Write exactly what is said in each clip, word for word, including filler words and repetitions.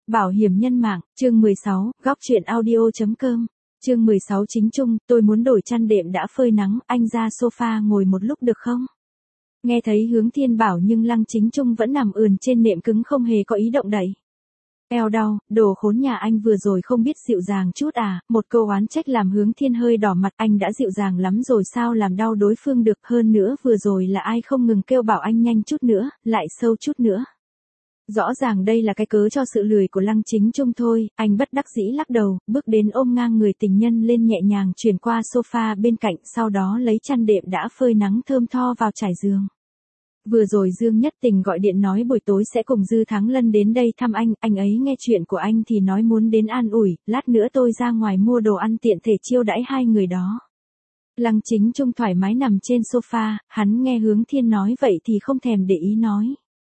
Bảo hiểm nhân mạng, chương mười sáu, góc truyện audio.com. Chương mười sáu chính trung, tôi muốn đổi chăn đệm đã phơi nắng, anh ra sofa ngồi một lúc được không? Nghe thấy Hướng Thiên bảo nhưng Lăng Chính Trung vẫn nằm ườn trên nệm cứng không hề có ý động đậy. Eo đau, đồ khốn nhà anh vừa rồi không biết dịu dàng chút à, một câu oán trách làm Hướng Thiên hơi đỏ mặt, anh đã dịu dàng lắm rồi sao làm đau đối phương được, hơn nữa vừa rồi là ai không ngừng kêu bảo anh nhanh chút nữa, lại sâu chút nữa. Rõ ràng đây là cái cớ cho sự lười của Lăng Chính Trung thôi, anh bất đắc dĩ lắc đầu, bước đến ôm ngang người tình nhân lên nhẹ nhàng chuyển qua sofa bên cạnh, sau đó lấy chăn đệm đã phơi nắng thơm tho vào trải giường. Vừa rồi Dương Nhất Tình gọi điện nói buổi tối sẽ cùng Dư Thắng Lân đến đây thăm anh, anh ấy nghe chuyện của anh thì nói muốn đến an ủi, lát nữa tôi ra ngoài mua đồ ăn tiện thể chiêu đãi hai người đó. Lăng Chính Trung thoải mái nằm trên sofa, hắn nghe Hướng Thiên nói vậy thì không thèm để ý nói.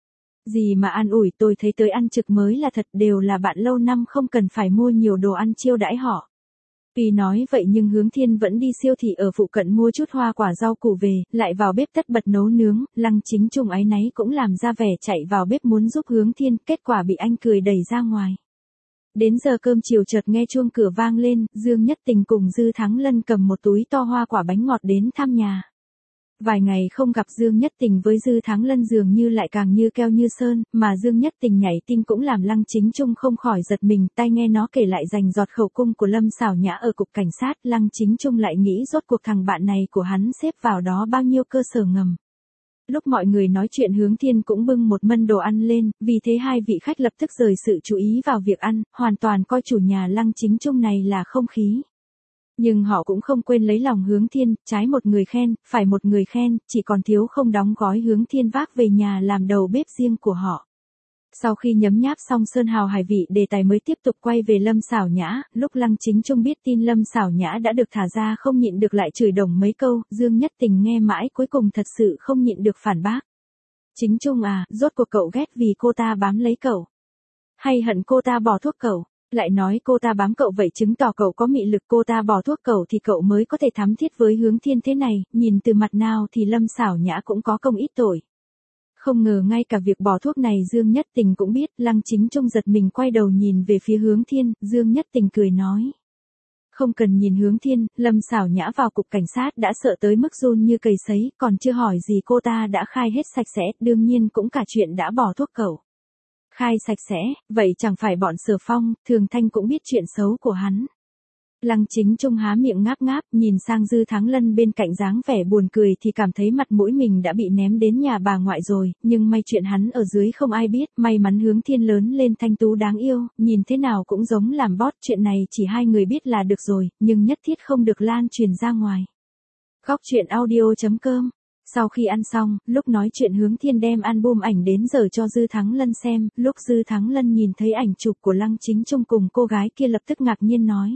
Gì mà an ủi, tôi thấy tới ăn trực mới là thật, đều là bạn lâu năm không cần phải mua nhiều đồ ăn chiêu đãi họ. Tuy nói vậy nhưng Hướng Thiên vẫn đi siêu thị ở phụ cận mua chút hoa quả rau củ về, lại vào bếp tất bật nấu nướng, Lăng Chính Trung áy náy cũng làm ra vẻ chạy vào bếp muốn giúp Hướng Thiên, kết quả bị anh cười đẩy ra ngoài. Đến giờ cơm chiều chợt nghe chuông cửa vang lên, Dương Nhất Tình cùng Dư Thắng Lân cầm một túi to hoa quả bánh ngọt đến thăm nhà. Vài ngày không gặp Dương Nhất Tình với Dư Thắng Lân dường như lại càng như keo như sơn, mà Dương Nhất Tình nhảy tin cũng làm Lăng Chính Trung không khỏi giật mình, tai nghe nó kể lại rành giọt khẩu cung của Lâm Xảo Nhã ở cục cảnh sát, Lăng Chính Trung lại nghĩ rốt cuộc thằng bạn này của hắn xếp vào đó bao nhiêu cơ sở ngầm. Lúc mọi người nói chuyện Hướng Thiên cũng bưng một mâm đồ ăn lên, vì thế hai vị khách lập tức rời sự chú ý vào việc ăn, hoàn toàn coi chủ nhà Lăng Chính Trung này là không khí. Nhưng họ cũng không quên lấy lòng Hướng Thiên, trái một người khen, phải một người khen, chỉ còn thiếu không đóng gói Hướng Thiên vác về nhà làm đầu bếp riêng của họ. Sau khi nhấm nháp xong sơn hào hải vị, đề tài mới tiếp tục quay về Lâm Xảo Nhã, lúc Lăng Chính Trung biết tin Lâm Xảo Nhã đã được thả ra không nhịn được lại chửi đồng mấy câu, Dương Nhất Tình nghe mãi cuối cùng thật sự không nhịn được phản bác. Chính Trung à, rốt cuộc cậu ghét vì cô ta bám lấy cậu? Hay hận cô ta bỏ thuốc cậu? Lại nói cô ta bám cậu vậy chứng tỏ cậu có mị lực, cô ta bỏ thuốc cậu thì cậu mới có thể thắm thiết với Hướng Thiên thế này, nhìn từ mặt nào thì Lâm Xảo Nhã cũng có công ít tội. Không ngờ ngay cả việc bỏ thuốc này Dương Nhất Tình cũng biết, Lăng Chính Trung giật mình quay đầu nhìn về phía Hướng Thiên, Dương Nhất Tình cười nói. Không cần nhìn Hướng Thiên, Lâm Xảo Nhã vào cục cảnh sát đã sợ tới mức run như cầy sấy, còn chưa hỏi gì cô ta đã khai hết sạch sẽ, đương nhiên cũng cả chuyện đã bỏ thuốc cậu. Khai sạch sẽ, vậy chẳng phải bọn Sở Phong, Thường Thanh cũng biết chuyện xấu của hắn. Lăng Chính Trung há miệng ngáp ngáp, nhìn sang Dư Thắng Lân bên cạnh dáng vẻ buồn cười thì cảm thấy mặt mũi mình đã bị ném đến nhà bà ngoại rồi, nhưng may chuyện hắn ở dưới không ai biết, may mắn Hướng Thiên lớn lên thanh tú đáng yêu, nhìn thế nào cũng giống làm bót, chuyện này chỉ hai người biết là được rồi, nhưng nhất thiết không được lan truyền ra ngoài. Góc truyện audio.com. Sau khi ăn xong, lúc nói chuyện Hướng Thiên đem album ảnh đến giờ cho Dư Thắng Lân xem, lúc Dư Thắng Lân nhìn thấy ảnh chụp của Lăng Chính Trung cùng cô gái kia lập tức ngạc nhiên nói.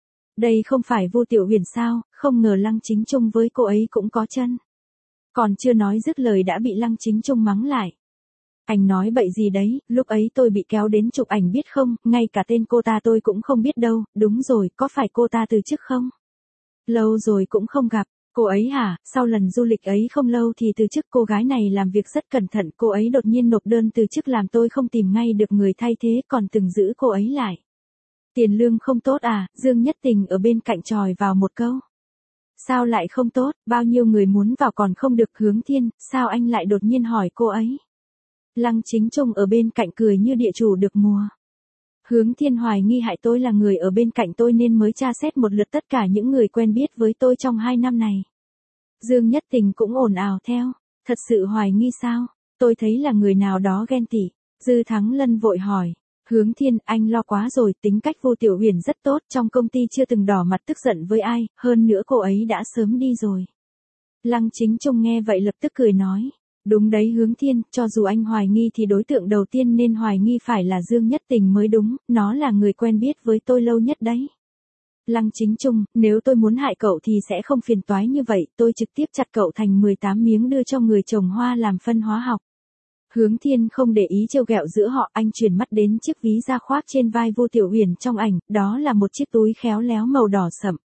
Đây không phải Vô Tiểu Huyền sao, không ngờ Lăng Chính Trung với cô ấy cũng có chân. Còn chưa nói dứt lời đã bị Lăng Chính Trung mắng lại. Anh nói bậy gì đấy, lúc ấy tôi bị kéo đến chụp ảnh biết không, ngay cả tên cô ta tôi cũng không biết đâu, đúng rồi, có phải cô ta từ chức không? Lâu rồi cũng không gặp. Cô ấy hả, sau lần du lịch ấy không lâu thì từ chức, cô gái này làm việc rất cẩn thận, cô ấy đột nhiên nộp đơn từ chức làm tôi không tìm ngay được người thay thế, còn từng giữ cô ấy lại. Tiền lương không tốt à, Dương Nhất Tình ở bên cạnh chòi vào một câu. Sao lại không tốt, bao nhiêu người muốn vào còn không được. Hướng Thiên, sao anh lại đột nhiên hỏi cô ấy? Lăng Chính Trung ở bên cạnh cười như địa chủ được mùa. Hướng Thiên hoài nghi hại tôi là người ở bên cạnh tôi nên mới tra xét một lượt tất cả những người quen biết với tôi trong hai năm này. Dương Nhất Tình cũng ồn ào theo, thật sự hoài nghi sao, tôi thấy là người nào đó ghen tị. Dư Thắng Lân vội hỏi, Hướng Thiên, anh lo quá rồi, tính cách Vô Tiểu Huyền rất tốt, trong công ty chưa từng đỏ mặt tức giận với ai, hơn nữa cô ấy đã sớm đi rồi. Lăng Chính Trung nghe vậy lập tức cười nói. Đúng đấy Hướng Thiên, cho dù anh hoài nghi thì đối tượng đầu tiên nên hoài nghi phải là Dương Nhất Tình mới đúng, nó là người quen biết với tôi lâu nhất đấy. Lăng Chính Trung, nếu tôi muốn hại cậu thì sẽ không phiền toái như vậy, tôi trực tiếp chặt cậu thành mười tám miếng đưa cho người trồng hoa làm phân hóa học. Hướng Thiên không để ý trêu ghẹo giữa họ, anh chuyển mắt đến chiếc ví da khoác trên vai Vô Tiểu Huyền trong ảnh, đó là một chiếc túi khéo léo màu đỏ sậm.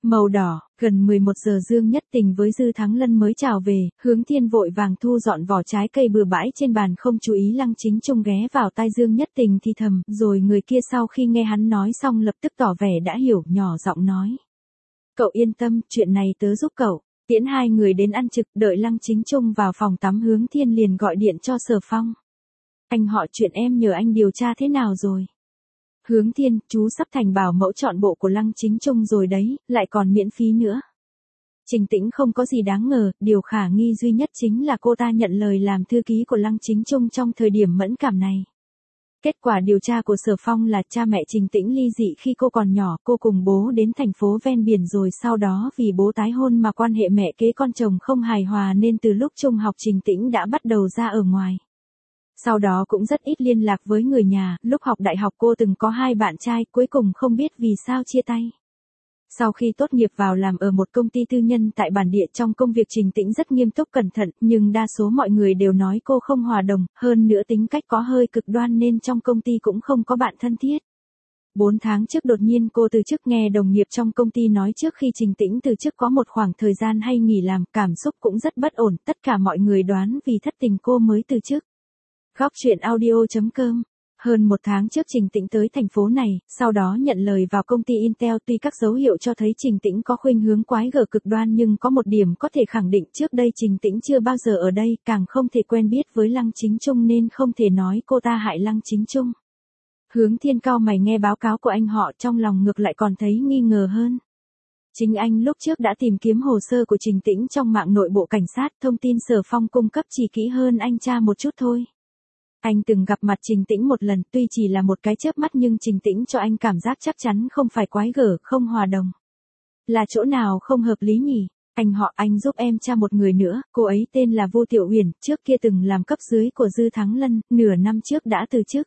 Màu đỏ, gần mười một giờ Dương Nhất Tình với Dư Thắng Lân mới chào về, Hướng Thiên vội vàng thu dọn vỏ trái cây bừa bãi trên bàn không chú ý Lăng Chính Trung ghé vào tai Dương Nhất Tình thì thầm, rồi người kia sau khi nghe hắn nói xong lập tức tỏ vẻ đã hiểu, nhỏ giọng nói. Cậu yên tâm, chuyện này tớ giúp cậu. Tiễn hai người đến ăn trực, đợi Lăng Chính Trung vào phòng tắm Hướng Thiên liền gọi điện cho Sở Phong. Anh họ, chuyện em nhờ anh điều tra thế nào rồi? Hướng Thiên, chú sắp thành bảo mẫu chọn bộ của Lăng Chính Trung rồi đấy, lại còn miễn phí nữa. Trình Tĩnh không có gì đáng ngờ, điều khả nghi duy nhất chính là cô ta nhận lời làm thư ký của Lăng Chính Trung trong thời điểm mẫn cảm này. Kết quả điều tra của Sở Phong là cha mẹ Trình Tĩnh ly dị khi cô còn nhỏ, cô cùng bố đến thành phố ven biển rồi sau đó vì bố tái hôn mà quan hệ mẹ kế con chồng không hài hòa nên từ lúc trung học Trình Tĩnh đã bắt đầu ra ở ngoài. Sau đó cũng rất ít liên lạc với người nhà, lúc học đại học cô từng có hai bạn trai, cuối cùng không biết vì sao chia tay. Sau khi tốt nghiệp vào làm ở một công ty tư nhân tại bản địa, trong công việc Trình Tĩnh rất nghiêm túc cẩn thận, nhưng đa số mọi người đều nói cô không hòa đồng, hơn nữa tính cách có hơi cực đoan nên trong công ty cũng không có bạn thân thiết. Bốn tháng trước đột nhiên cô từ chức, nghe đồng nghiệp trong công ty nói trước khi Trình Tĩnh từ chức có một khoảng thời gian hay nghỉ làm, cảm xúc cũng rất bất ổn, tất cả mọi người đoán vì thất tình cô mới từ chức. Góc truyện audio chấm com. Hơn một tháng trước Trình Tĩnh tới thành phố này, sau đó nhận lời vào công ty Intel, tuy các dấu hiệu cho thấy Trình Tĩnh có khuynh hướng quái gở cực đoan nhưng có một điểm có thể khẳng định, trước đây Trình Tĩnh chưa bao giờ ở đây, càng không thể quen biết với Lăng Chính Trung nên không thể nói cô ta hại Lăng Chính Trung. Hướng Thiên cau mày nghe báo cáo của anh họ, trong lòng ngược lại còn thấy nghi ngờ hơn. Chính anh lúc trước đã tìm kiếm hồ sơ của Trình Tĩnh trong mạng nội bộ cảnh sát, thông tin Sở Phong cung cấp chỉ kỹ hơn anh tra một chút thôi. Anh từng gặp mặt Trình Tĩnh một lần, tuy chỉ là một cái chớp mắt nhưng Trình Tĩnh cho anh cảm giác chắc chắn không phải quái gở, không hòa đồng. Là chỗ nào không hợp lý nhỉ? Anh họ, anh giúp em tra một người nữa, cô ấy tên là Vu Tiểu Uyển, trước kia từng làm cấp dưới của Dư Thắng Lân, nửa năm trước đã từ chức.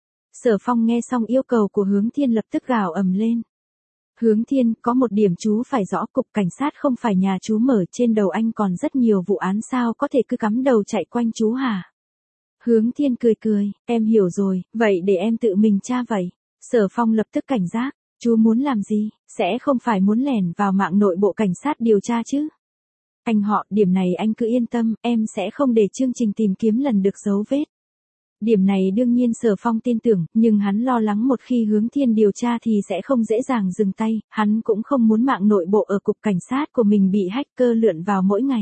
Sở Phong nghe xong yêu cầu của Hướng Thiên lập tức gào ầm lên. Hướng Thiên, có một điểm chú phải rõ, cục cảnh sát không phải nhà chú mở, trên đầu anh còn rất nhiều vụ án, sao có thể cứ cắm đầu chạy quanh chú hả? Hướng Thiên cười cười, em hiểu rồi, vậy để em tự mình tra vậy. Sở Phong lập tức cảnh giác, chú muốn làm gì, sẽ không phải muốn lẻn vào mạng nội bộ cảnh sát điều tra chứ? Anh họ, điểm này anh cứ yên tâm, em sẽ không để chương trình tìm kiếm lần được dấu vết. Điểm này đương nhiên Sở Phong tin tưởng, nhưng hắn lo lắng một khi Hướng Thiên điều tra thì sẽ không dễ dàng dừng tay, hắn cũng không muốn mạng nội bộ ở cục cảnh sát của mình bị hacker lượn vào mỗi ngày.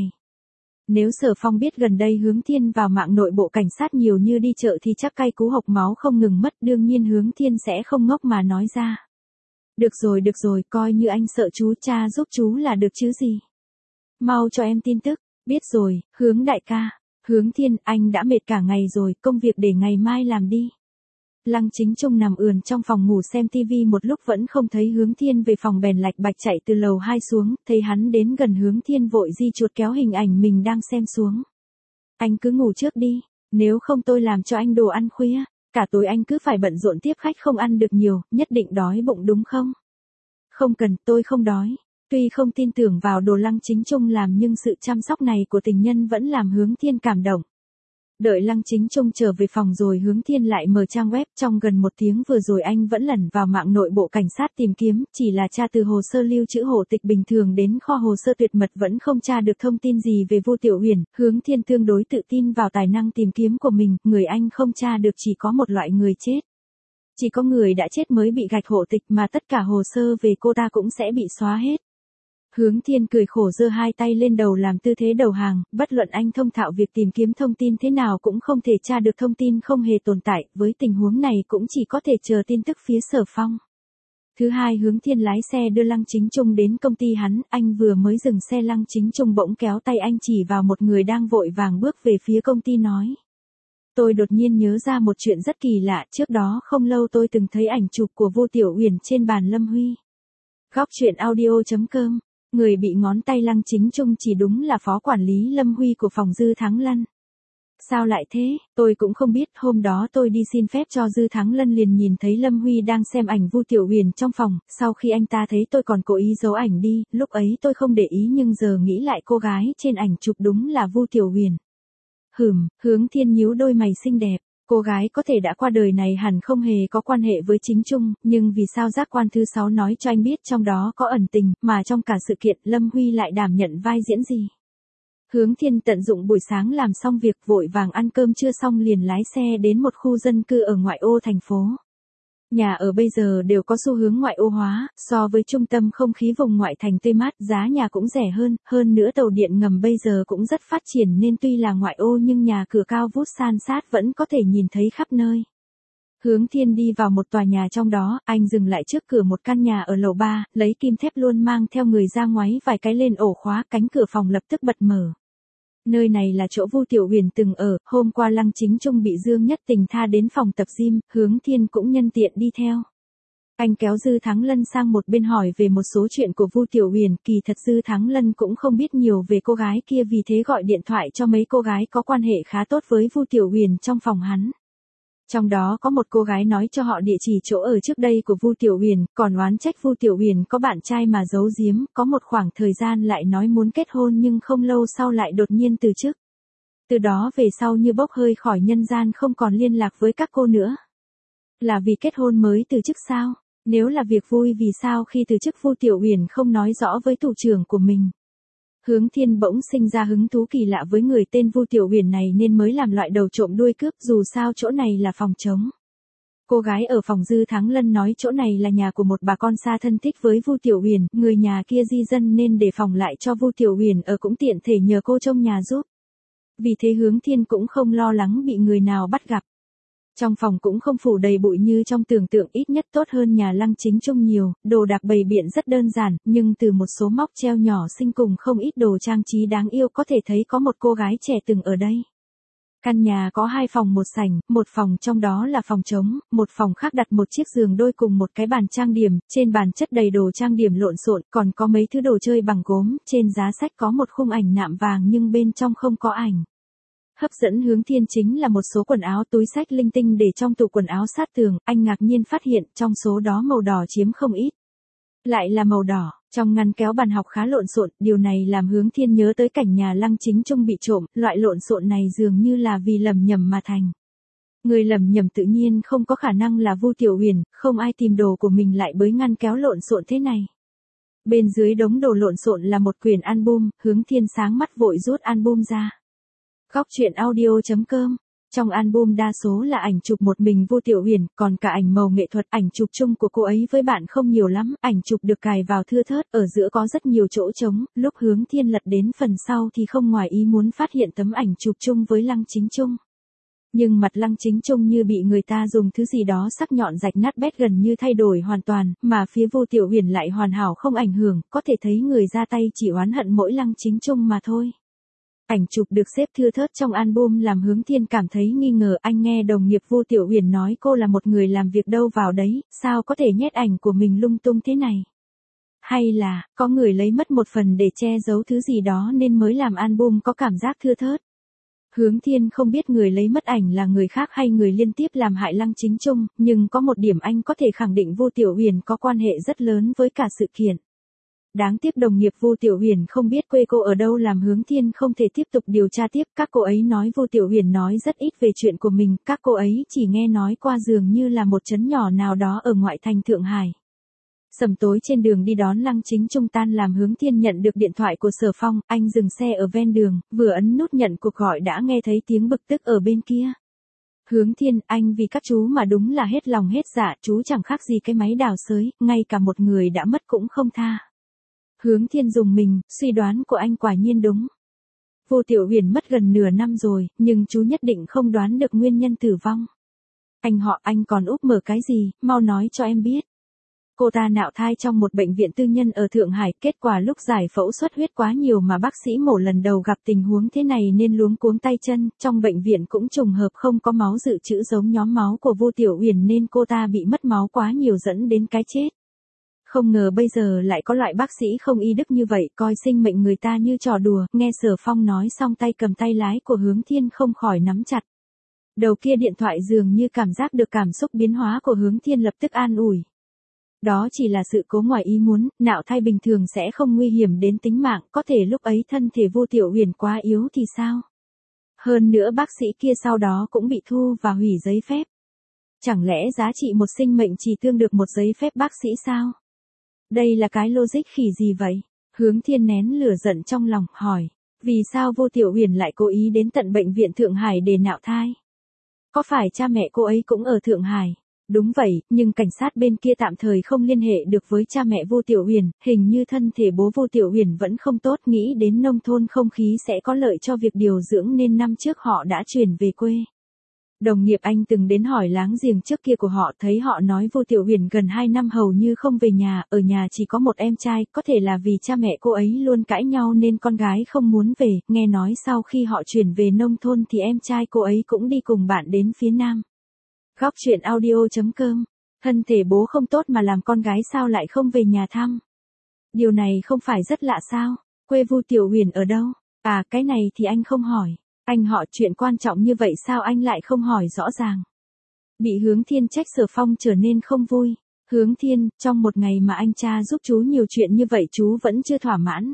Nếu Sở Phong biết gần đây Hướng Thiên vào mạng nội bộ cảnh sát nhiều như đi chợ thì chắc cay cú hộc máu không ngừng mất, đương nhiên Hướng Thiên sẽ không ngốc mà nói ra. Được rồi được rồi, coi như anh sợ chú, cha giúp chú là được chứ gì. Mau cho em tin tức, biết rồi, Hướng đại ca. Hướng Thiên, anh đã mệt cả ngày rồi, công việc để ngày mai làm đi. Lăng Chính Trung nằm ườn trong phòng ngủ xem tivi một lúc vẫn không thấy Hướng Thiên về phòng, bèn lạch bạch chạy từ lầu hai xuống, thấy hắn đến gần Hướng Thiên vội di chuột kéo hình ảnh mình đang xem xuống. Anh cứ ngủ trước đi, nếu không tôi làm cho anh đồ ăn khuya, cả tối anh cứ phải bận rộn tiếp khách không ăn được nhiều, nhất định đói bụng đúng không? Không cần, tôi không đói. Tuy không tin tưởng vào đồ Lăng Chính Trung làm nhưng sự chăm sóc này của tình nhân vẫn làm Hướng Thiên cảm động. Đợi Lăng Chính Trung trở về phòng rồi Hướng Thiên lại mở trang web, trong gần một tiếng vừa rồi anh vẫn lẩn vào mạng nội bộ cảnh sát tìm kiếm, chỉ là tra từ hồ sơ lưu trữ hộ tịch bình thường đến kho hồ sơ tuyệt mật vẫn không tra được thông tin gì về Vu Tiểu Uyển. Hướng Thiên tương đối tự tin vào tài năng tìm kiếm của mình, người anh không tra được chỉ có một loại người chết. Chỉ có người đã chết mới bị gạch hộ tịch mà tất cả hồ sơ về cô ta cũng sẽ bị xóa hết. Hướng Thiên cười khổ giơ hai tay lên đầu làm tư thế đầu hàng, bất luận anh thông thạo việc tìm kiếm thông tin thế nào cũng không thể tra được thông tin không hề tồn tại, với tình huống này cũng chỉ có thể chờ tin tức phía Sở Phong. Thứ hai, Hướng Thiên lái xe đưa Lăng Chính Trung đến công ty hắn, anh vừa mới dừng xe Lăng Chính Trung bỗng kéo tay anh chỉ vào một người đang vội vàng bước về phía công ty nói. Tôi đột nhiên nhớ ra một chuyện rất kỳ lạ, trước đó không lâu tôi từng thấy ảnh chụp của Vu Tiểu Uyển trên bàn Lâm Huy. Góc truyện audio chấm com. Người bị ngón tay Lăng Chính Trung chỉ đúng là phó quản lý Lâm Huy của phòng Dư Thắng Lân. Sao lại thế, tôi cũng không biết, hôm đó tôi đi xin phép cho Dư Thắng Lân liền nhìn thấy Lâm Huy đang xem ảnh Vu Tiểu Uyển trong phòng, sau khi anh ta thấy tôi còn cố ý giấu ảnh đi, lúc ấy tôi không để ý nhưng giờ nghĩ lại cô gái trên ảnh chụp đúng là Vu Tiểu Uyển. Hừm, Hướng Thiên nhíu đôi mày xinh đẹp, Cô gái có thể đã qua đời này hẳn không hề có quan hệ với Chính Trung, nhưng vì sao giác quan thứ sáu nói cho anh biết trong đó có ẩn tình, mà trong cả sự kiện Lâm Huy lại đảm nhận vai diễn gì? Hướng Thiên tận dụng buổi sáng làm xong việc vội vàng ăn cơm trưa xong liền lái xe đến một khu dân cư ở ngoại ô thành phố. Nhà ở bây giờ đều có xu hướng ngoại ô hóa, so với trung tâm không khí vùng ngoại thành tươi mát, giá nhà cũng rẻ hơn, hơn nữa tàu điện ngầm bây giờ cũng rất phát triển nên tuy là ngoại ô nhưng nhà cửa cao vút san sát vẫn có thể nhìn thấy khắp nơi. Hướng Thiên đi vào một tòa nhà trong đó, anh dừng lại trước cửa một căn nhà ở lầu ba, lấy kim thép luôn mang theo người ra ngoáy vài cái lên ổ khóa, cánh cửa phòng lập tức bật mở. Nơi này là chỗ Vu Tiểu Huyền từng ở, hôm qua Lăng Chính Trung bị Dương Nhất Tình tha đến phòng tập gym, Hướng Thiên cũng nhân tiện đi theo. Anh kéo Dư Thắng Lân sang một bên hỏi về một số chuyện của Vu Tiểu Huyền, kỳ thật Dư Thắng Lân cũng không biết nhiều về cô gái kia vì thế gọi điện thoại cho mấy cô gái có quan hệ khá tốt với Vu Tiểu Huyền trong phòng hắn. Trong đó có một cô gái nói cho họ địa chỉ chỗ ở trước đây của Vu Tiểu Huyền, còn oán trách Vu Tiểu Huyền có bạn trai mà giấu giếm, có một khoảng thời gian lại nói muốn kết hôn nhưng không lâu sau lại đột nhiên từ chức. Từ đó về sau như bốc hơi khỏi nhân gian không còn liên lạc với các cô nữa. Là vì kết hôn mới từ chức sao? Nếu là việc vui vì sao khi từ chức Vu Tiểu Huyền không nói rõ với thủ trưởng của mình? Hướng Thiên bỗng sinh ra hứng thú kỳ lạ với người tên Vu Tiểu Huyền này nên mới làm loại đầu trộm đuôi cướp, dù sao chỗ này là phòng trống. Cô gái ở phòng Dư Thắng Lân nói chỗ này là nhà của một bà con xa thân thích với Vu Tiểu Huyền, người nhà kia di dân nên để phòng lại cho Vu Tiểu Huyền ở cũng tiện thể nhờ cô trông nhà giúp. Vì thế Hướng Thiên cũng không lo lắng bị người nào bắt gặp. Trong phòng cũng không phủ đầy bụi như trong tưởng tượng, ít nhất tốt hơn nhà Lăng Chính Trung nhiều, đồ đạc bày biện rất đơn giản, nhưng từ một số móc treo nhỏ xinh cùng không ít đồ trang trí đáng yêu có thể thấy có một cô gái trẻ từng ở đây. Căn nhà có hai phòng một sảnh, một phòng trong đó là phòng trống, một phòng khác đặt một chiếc giường đôi cùng một cái bàn trang điểm, trên bàn chất đầy đồ trang điểm lộn xộn, còn có mấy thứ đồ chơi bằng gốm, trên giá sách có một khung ảnh nạm vàng nhưng bên trong không có ảnh. Hấp dẫn Hướng Thiên chính là một số quần áo túi sách linh tinh để trong tủ quần áo sát tường, anh ngạc nhiên phát hiện trong số đó màu đỏ chiếm không ít. Lại là màu đỏ, trong ngăn kéo bàn học khá lộn xộn, điều này làm Hướng Thiên nhớ tới cảnh nhà Lăng Chính Trung bị trộm, loại lộn xộn này dường như là vì lầm nhầm mà thành. Người lầm nhầm tự nhiên không có khả năng là Vu Tiểu Huyền, không ai tìm đồ của mình lại bới ngăn kéo lộn xộn thế này. Bên dưới đống đồ lộn xộn là một quyển album, Hướng Thiên sáng mắt vội rút album ra. Góc truyện audio chấm com. Trong album đa số là ảnh chụp một mình Vu Tiểu Huyền, còn cả ảnh màu nghệ thuật, ảnh chụp chung của cô ấy với bạn không nhiều lắm, ảnh chụp được cài vào thưa thớt, ở giữa có rất nhiều chỗ trống, lúc Hướng Thiên lật đến phần sau thì không ngoài ý muốn phát hiện tấm ảnh chụp chung với Lăng Chính Trung. Nhưng mặt Lăng Chính Trung như bị người ta dùng thứ gì đó sắc nhọn rạch nát bét gần như thay đổi hoàn toàn, mà phía Vu Tiểu Huyền lại hoàn hảo không ảnh hưởng, có thể thấy người ra tay chỉ oán hận mỗi Lăng Chính Trung mà thôi. Ảnh chụp được xếp thưa thớt trong album làm Hướng Thiên cảm thấy nghi ngờ, anh nghe đồng nghiệp Vu Tiểu Huyền nói cô là một người làm việc đâu vào đấy, sao có thể nhét ảnh của mình lung tung thế này? Hay là, có người lấy mất một phần để che giấu thứ gì đó nên mới làm album có cảm giác thưa thớt? Hướng Thiên không biết người lấy mất ảnh là người khác hay người liên tiếp làm hại Lăng Chính Trung, nhưng có một điểm anh có thể khẳng định Vu Tiểu Huyền có quan hệ rất lớn với cả sự kiện. Đáng tiếc đồng nghiệp Vu Tiểu Huyền không biết quê cô ở đâu làm Hướng Thiên không thể tiếp tục điều tra tiếp, các cô ấy nói Vu Tiểu Huyền nói rất ít về chuyện của mình, các cô ấy chỉ nghe nói qua dường như là một trấn nhỏ nào đó ở ngoại thành Thượng Hải. Sầm tối trên đường đi đón Lăng Chính Trung tan làm Hướng Thiên nhận được điện thoại của Sở Phong, anh dừng xe ở ven đường, vừa ấn nút nhận cuộc gọi đã nghe thấy tiếng bực tức ở bên kia. Hướng Thiên, anh vì các chú mà đúng là hết lòng hết dạ, chú chẳng khác gì cái máy đào xới, ngay cả một người đã mất cũng không tha. Hướng Thiên dùng mình, suy đoán của anh quả nhiên đúng. Vu Tiểu Huyền mất gần nửa năm rồi, nhưng chú nhất định không đoán được nguyên nhân tử vong. Anh họ, anh còn úp mở cái gì, mau nói cho em biết. Cô ta nạo thai trong một bệnh viện tư nhân ở Thượng Hải, kết quả lúc giải phẫu xuất huyết quá nhiều mà bác sĩ mổ lần đầu gặp tình huống thế này nên luống cuống tay chân, trong bệnh viện cũng trùng hợp không có máu dự trữ giống nhóm máu của Vu Tiểu Huyền nên cô ta bị mất máu quá nhiều dẫn đến cái chết. Không ngờ bây giờ lại có loại bác sĩ không y đức như vậy, coi sinh mệnh người ta như trò đùa, nghe Sở Phong nói xong tay cầm tay lái của Hướng Thiên không khỏi nắm chặt. Đầu kia điện thoại dường như cảm giác được cảm xúc biến hóa của Hướng Thiên lập tức an ủi. Đó chỉ là sự cố ngoài ý muốn, nạo thai bình thường sẽ không nguy hiểm đến tính mạng, có thể lúc ấy thân thể Vu Tiểu Huyền quá yếu thì sao? Hơn nữa bác sĩ kia sau đó cũng bị thu và hủy giấy phép. Chẳng lẽ giá trị một sinh mệnh chỉ tương được một giấy phép bác sĩ sao? Đây là cái logic khỉ gì vậy? Hướng Thiên nén lửa giận trong lòng, hỏi. Vì sao Vô Tiểu Uyển lại cố ý đến tận bệnh viện Thượng Hải để nạo thai? Có phải cha mẹ cô ấy cũng ở Thượng Hải? Đúng vậy, nhưng cảnh sát bên kia tạm thời không liên hệ được với cha mẹ Vô Tiểu Uyển, hình như thân thể bố Vô Tiểu Uyển vẫn không tốt, nghĩ đến nông thôn không khí sẽ có lợi cho việc điều dưỡng nên năm trước họ đã chuyển về quê. Đồng nghiệp anh từng đến hỏi láng giềng trước kia của họ, thấy họ nói Vô Tiểu Uyển gần hai năm hầu như không về nhà, ở nhà chỉ có một em trai, có thể là vì cha mẹ cô ấy luôn cãi nhau nên con gái không muốn về, nghe nói sau khi họ chuyển về nông thôn thì em trai cô ấy cũng đi cùng bạn đến phía Nam. Góc truyện audio chấm com. Thân thể bố không tốt mà làm con gái sao lại không về nhà thăm? Điều này không phải rất lạ sao? Quê Vu Tiểu Uyển ở đâu? À, cái này thì anh không hỏi. Anh họ chuyện quan trọng như vậy sao anh lại không hỏi rõ ràng? Bị Hướng Thiên trách Sở Phong trở nên không vui. Hướng Thiên, trong một ngày mà anh cha giúp chú nhiều chuyện như vậy chú vẫn chưa thỏa mãn.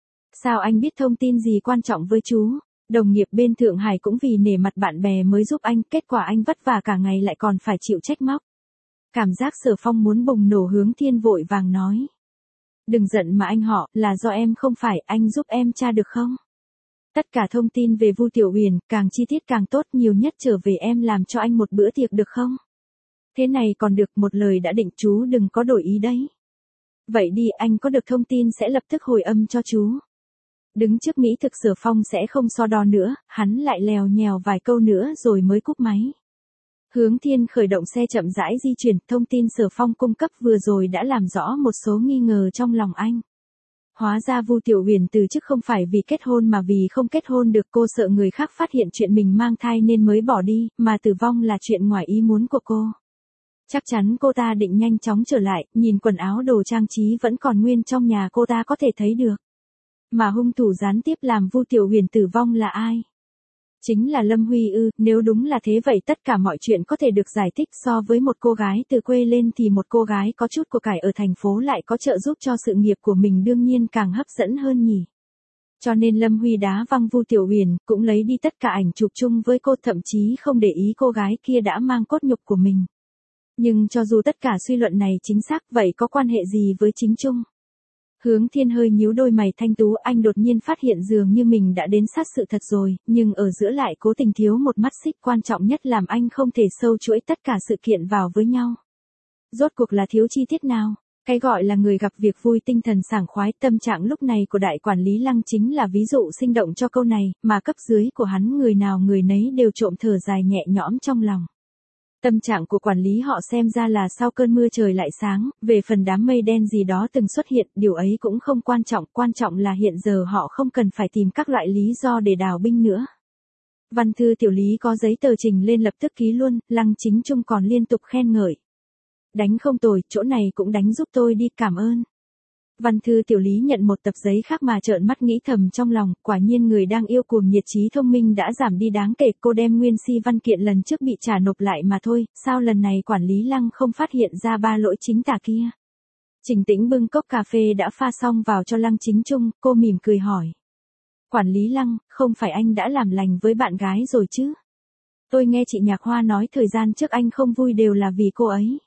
Sao anh biết thông tin gì quan trọng với chú? Đồng nghiệp bên Thượng Hải cũng vì nể mặt bạn bè mới giúp anh, kết quả anh vất vả cả ngày lại còn phải chịu trách móc. Cảm giác Sở Phong muốn bùng nổ. Hướng Thiên vội vàng nói. Đừng giận mà anh họ, là do em không phải, anh giúp em tra được không? Tất cả thông tin về Vu Tiểu Uyển, càng chi tiết càng tốt, nhiều nhất trở về em làm cho anh một bữa tiệc được không? Thế này còn được, một lời đã định, chú đừng có đổi ý đấy. Vậy đi, anh có được thông tin sẽ lập tức hồi âm cho chú. Đứng trước Mỹ thực Sở Phong sẽ không so đo nữa, hắn lại lèo nhèo vài câu nữa rồi mới cúp máy. Hướng Thiên khởi động xe chậm rãi di chuyển, thông tin Sở Phong cung cấp vừa rồi đã làm rõ một số nghi ngờ trong lòng anh. Hóa ra Vu Tiểu Uyển từ chức không phải vì kết hôn mà vì không kết hôn được, cô sợ người khác phát hiện chuyện mình mang thai nên mới bỏ đi, mà tử vong là chuyện ngoài ý muốn của cô. Chắc chắn cô ta định nhanh chóng trở lại, nhìn quần áo đồ trang trí vẫn còn nguyên trong nhà cô ta có thể thấy được. Mà hung thủ gián tiếp làm Vu Tiểu Uyển tử vong là ai? Chính là Lâm Huy ư? Nếu đúng là thế vậy tất cả mọi chuyện có thể được giải thích. So với một cô gái từ quê lên thì một cô gái có chút của cải ở thành phố lại có trợ giúp cho sự nghiệp của mình đương nhiên càng hấp dẫn hơn nhỉ. Cho nên Lâm Huy đá văng Vu Tiểu Uyển, cũng lấy đi tất cả ảnh chụp chung với cô, thậm chí không để ý cô gái kia đã mang cốt nhục của mình. Nhưng cho dù tất cả suy luận này chính xác, vậy có quan hệ gì với Chính Trung? Hướng Thiên hơi nhíu đôi mày thanh tú, anh đột nhiên phát hiện dường như mình đã đến sát sự thật rồi, nhưng ở giữa lại cố tình thiếu một mắt xích quan trọng nhất làm anh không thể sâu chuỗi tất cả sự kiện vào với nhau. Rốt cuộc là thiếu chi tiết nào? Cái gọi là người gặp việc vui tinh thần sảng khoái, tâm trạng lúc này của đại quản lý Lăng chính là ví dụ sinh động cho câu này, mà cấp dưới của hắn người nào người nấy đều trộm thở dài nhẹ nhõm trong lòng. Tâm trạng của quản lý họ xem ra là sau cơn mưa trời lại sáng, về phần đám mây đen gì đó từng xuất hiện, điều ấy cũng không quan trọng, quan trọng là hiện giờ họ không cần phải tìm các loại lý do để đào binh nữa. Văn thư tiểu lý có giấy tờ trình lên lập tức ký luôn, Lăng Chính Trung còn liên tục khen ngợi. Đánh không tồi, chỗ này cũng đánh giúp tôi đi, cảm ơn. Văn thư tiểu lý nhận một tập giấy khác mà trợn mắt nghĩ thầm trong lòng, quả nhiên người đang yêu cuồng nhiệt trí thông minh đã giảm đi đáng kể, cô đem nguyên si văn kiện lần trước bị trả nộp lại mà thôi, sao lần này quản lý Lăng không phát hiện ra ba lỗi chính tả kia. Trình Tĩnh bưng cốc cà phê đã pha xong vào cho Lăng Chính Trung, cô mỉm cười hỏi. Quản lý Lăng, không phải anh đã làm lành với bạn gái rồi chứ? Tôi nghe chị Nhạc Hoa nói thời gian trước anh không vui đều là vì cô ấy.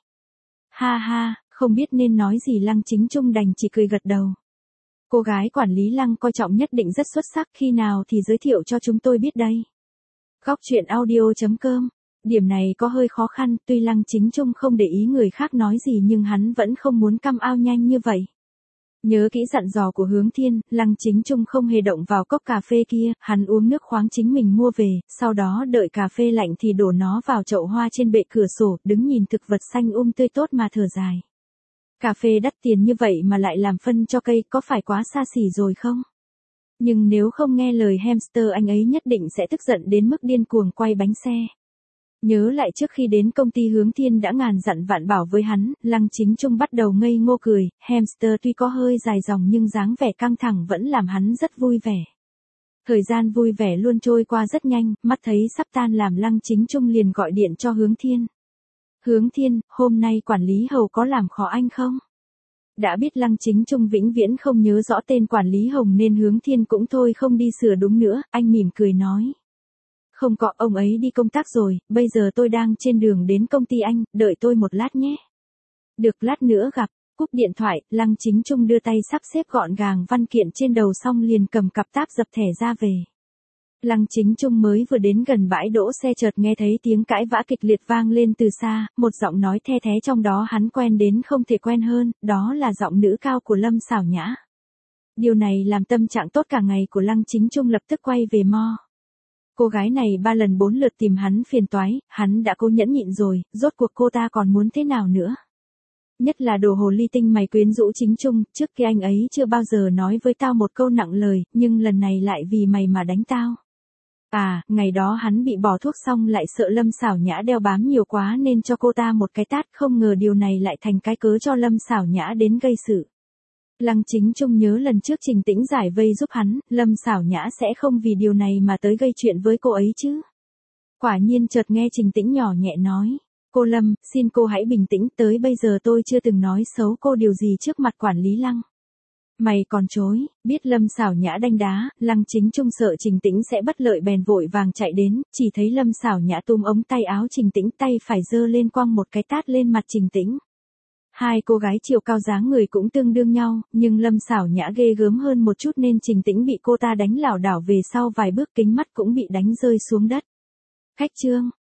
Ha ha. Không biết nên nói gì, Lăng Chính Trung đành chỉ cười gật đầu. Cô gái quản lý Lăng coi trọng nhất định rất xuất sắc, khi nào thì giới thiệu cho chúng tôi biết đây. Góc truyện audio chấm com. Điểm này có hơi khó khăn, tuy Lăng Chính Trung không để ý người khác nói gì nhưng hắn vẫn không muốn căm ao nhanh như vậy. Nhớ kỹ dặn dò của Hướng Thiên, Lăng Chính Trung không hề động vào cốc cà phê kia, hắn uống nước khoáng chính mình mua về, sau đó đợi cà phê lạnh thì đổ nó vào chậu hoa trên bệ cửa sổ, đứng nhìn thực vật xanh um tươi tốt mà thở dài. Cà phê đắt tiền như vậy mà lại làm phân cho cây, có phải quá xa xỉ rồi không? Nhưng nếu không nghe lời hamster anh ấy nhất định sẽ tức giận đến mức điên cuồng quay bánh xe. Nhớ lại trước khi đến công ty Hướng Thiên đã ngàn dặn vạn bảo với hắn, Lăng Chính Trung bắt đầu ngây ngô cười, hamster tuy có hơi dài dòng nhưng dáng vẻ căng thẳng vẫn làm hắn rất vui vẻ. Thời gian vui vẻ luôn trôi qua rất nhanh, mắt thấy sắp tan làm Lăng Chính Trung liền gọi điện cho Hướng Thiên. Hướng Thiên, hôm nay quản lý Hầu có làm khó anh không? Đã biết Lăng Chính Trung vĩnh viễn không nhớ rõ tên quản lý Hồng nên Hướng Thiên cũng thôi không đi sửa đúng nữa, anh mỉm cười nói. Không có, ông ấy đi công tác rồi, bây giờ tôi đang trên đường đến công ty anh, đợi tôi một lát nhé. Được, lát nữa gặp. Cúp điện thoại, Lăng Chính Trung đưa tay sắp xếp gọn gàng văn kiện trên đầu xong liền cầm cặp táp dập thẻ ra về. Lăng Chính Trung mới vừa đến gần bãi đỗ xe chợt nghe thấy tiếng cãi vã kịch liệt vang lên từ xa, một giọng nói the thé trong đó hắn quen đến không thể quen hơn, đó là giọng nữ cao của Lâm Xảo Nhã. Điều này làm tâm trạng tốt cả ngày của Lăng Chính Trung lập tức quay về mo. Cô gái này ba lần bốn lượt tìm hắn phiền toái, hắn đã cố nhẫn nhịn rồi, rốt cuộc cô ta còn muốn thế nào nữa. Nhất là đồ hồ ly tinh mày quyến rũ Chính Trung, trước kia anh ấy chưa bao giờ nói với tao một câu nặng lời, nhưng lần này lại vì mày mà đánh tao. À, ngày đó hắn bị bỏ thuốc xong lại sợ Lâm Xảo Nhã đeo bám nhiều quá nên cho cô ta một cái tát, không ngờ điều này lại thành cái cớ cho Lâm Xảo Nhã đến gây sự. Lăng Chính Trung nhớ lần trước Trình Tĩnh giải vây giúp hắn, Lâm Xảo Nhã sẽ không vì điều này mà tới gây chuyện với cô ấy chứ. Quả nhiên chợt nghe Trình Tĩnh nhỏ nhẹ nói, cô Lâm, xin cô hãy bình tĩnh, tới bây giờ tôi chưa từng nói xấu cô điều gì trước mặt quản lý Lăng. Mày còn chối, biết Lâm Xảo Nhã đanh đá, Lăng Chính Trung sợ Trình Tĩnh sẽ bất lợi bèn vội vàng chạy đến, chỉ thấy Lâm Xảo Nhã túm ống tay áo Trình Tĩnh, tay phải giơ lên quăng một cái tát lên mặt Trình Tĩnh. Hai cô gái chiều cao dáng người cũng tương đương nhau, nhưng Lâm Xảo Nhã ghê gớm hơn một chút nên Trình Tĩnh bị cô ta đánh lảo đảo về sau vài bước, kính mắt cũng bị đánh rơi xuống đất. Khách trương,